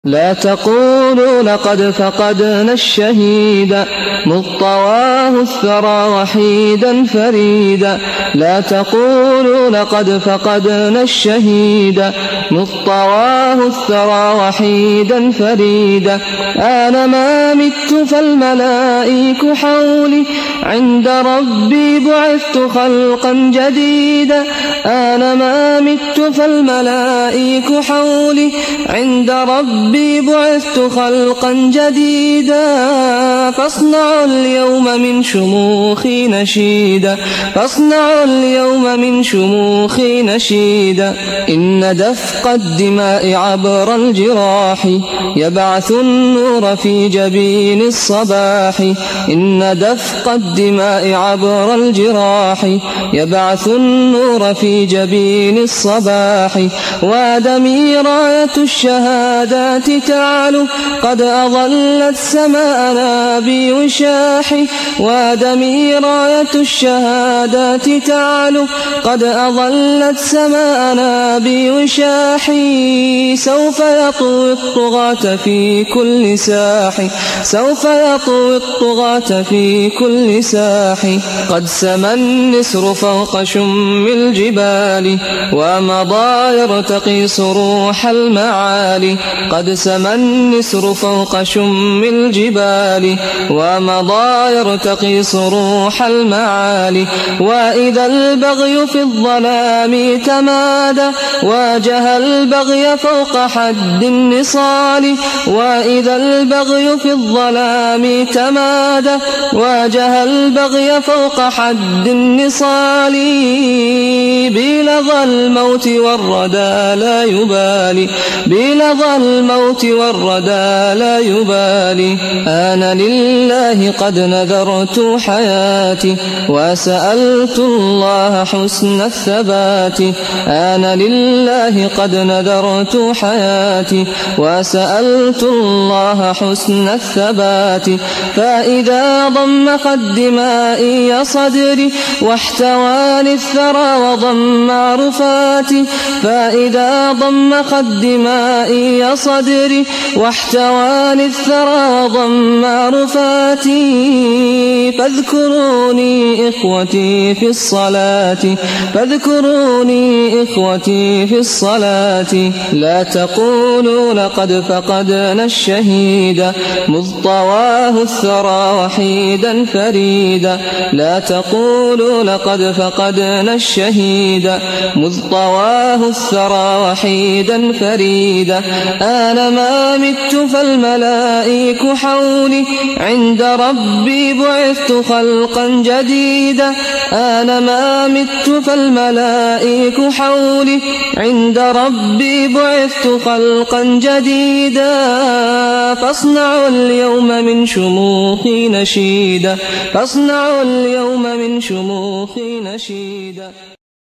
لا تقولوا لقد فقدنا الشهيد مذ طواه الثرى وحيدا فريدا. لا تقولوا لقد فقدنا الشهيد مذ طواه الثرى وحيدا فريدا. أنا ما مت فالملائك حولي عند ربي بعثت خلقا جديدا. أنا ما مت فالملائك حولي عند ربي بعثت خلقا جديدا. فاصنعوا اليوم من شموخي نشيدا. فاصنعوا اليوم من شموخي نشيدا. إن دفق الدماء عبر الجراح يبعث النور في جبين الصباح. إن دفق الدماء عبر الجراح يبعث النور في جبين الصباح. ودمي راية الشهادات تعلو قد أظلت سماءنا بوشاح. ودمي راية الشهادات تعلو قد أظلت سماءنا بوشاح. سوف يطوي الطغاة في كل ساح. سوف يطوي الطغاة في كل ساح. قد سمى النسر فوق شم الجبال ومضى يرتقي صروح المعالي. قد سمى النسر فوق شم الجبال ومضى يرتقي صروح المعالي. وإذا البغي في الظلام تمادى واجه البغي فوق حد النصال. وإذا البغي في الظلام تمادى واجه البغي فوق حد النصال. بلظى الموت والردى لا يبالي. بلظى الموت والردى لا يبالي. أنا لله قد نذرت حياتي وسألت الله حسن الثبات. أنا لله قد نذرت حياتي وسألت الله حسن الثبات. فإذا ضمخ الدماء صدري واحتواني الثرى وضم عرفاتي. فإذا ضمخ الدماء صدري واحتواني الثرى وضم عرفاتي. فاذكروني إخوتي في الصلاة. فاذكروني إخوتي في الصلاة. لا تقولوا لقد فقدنا الشهيد مذ طواه الثرى وحيدا فريدا. لا تقولوا لقد فقدنا الشهيد مذ طواه الثرى وحيدا فريدا. أنا ما مت فالملائك حولي عند ربي بعثت خلقا جديدا. أنا ما مت فالملائك حولي عند ربي بعثت خلقا جديدا. فاصنعوا اليوم من شموخي نشيدا. فاصنعوا اليوم من شموخي نشيدا.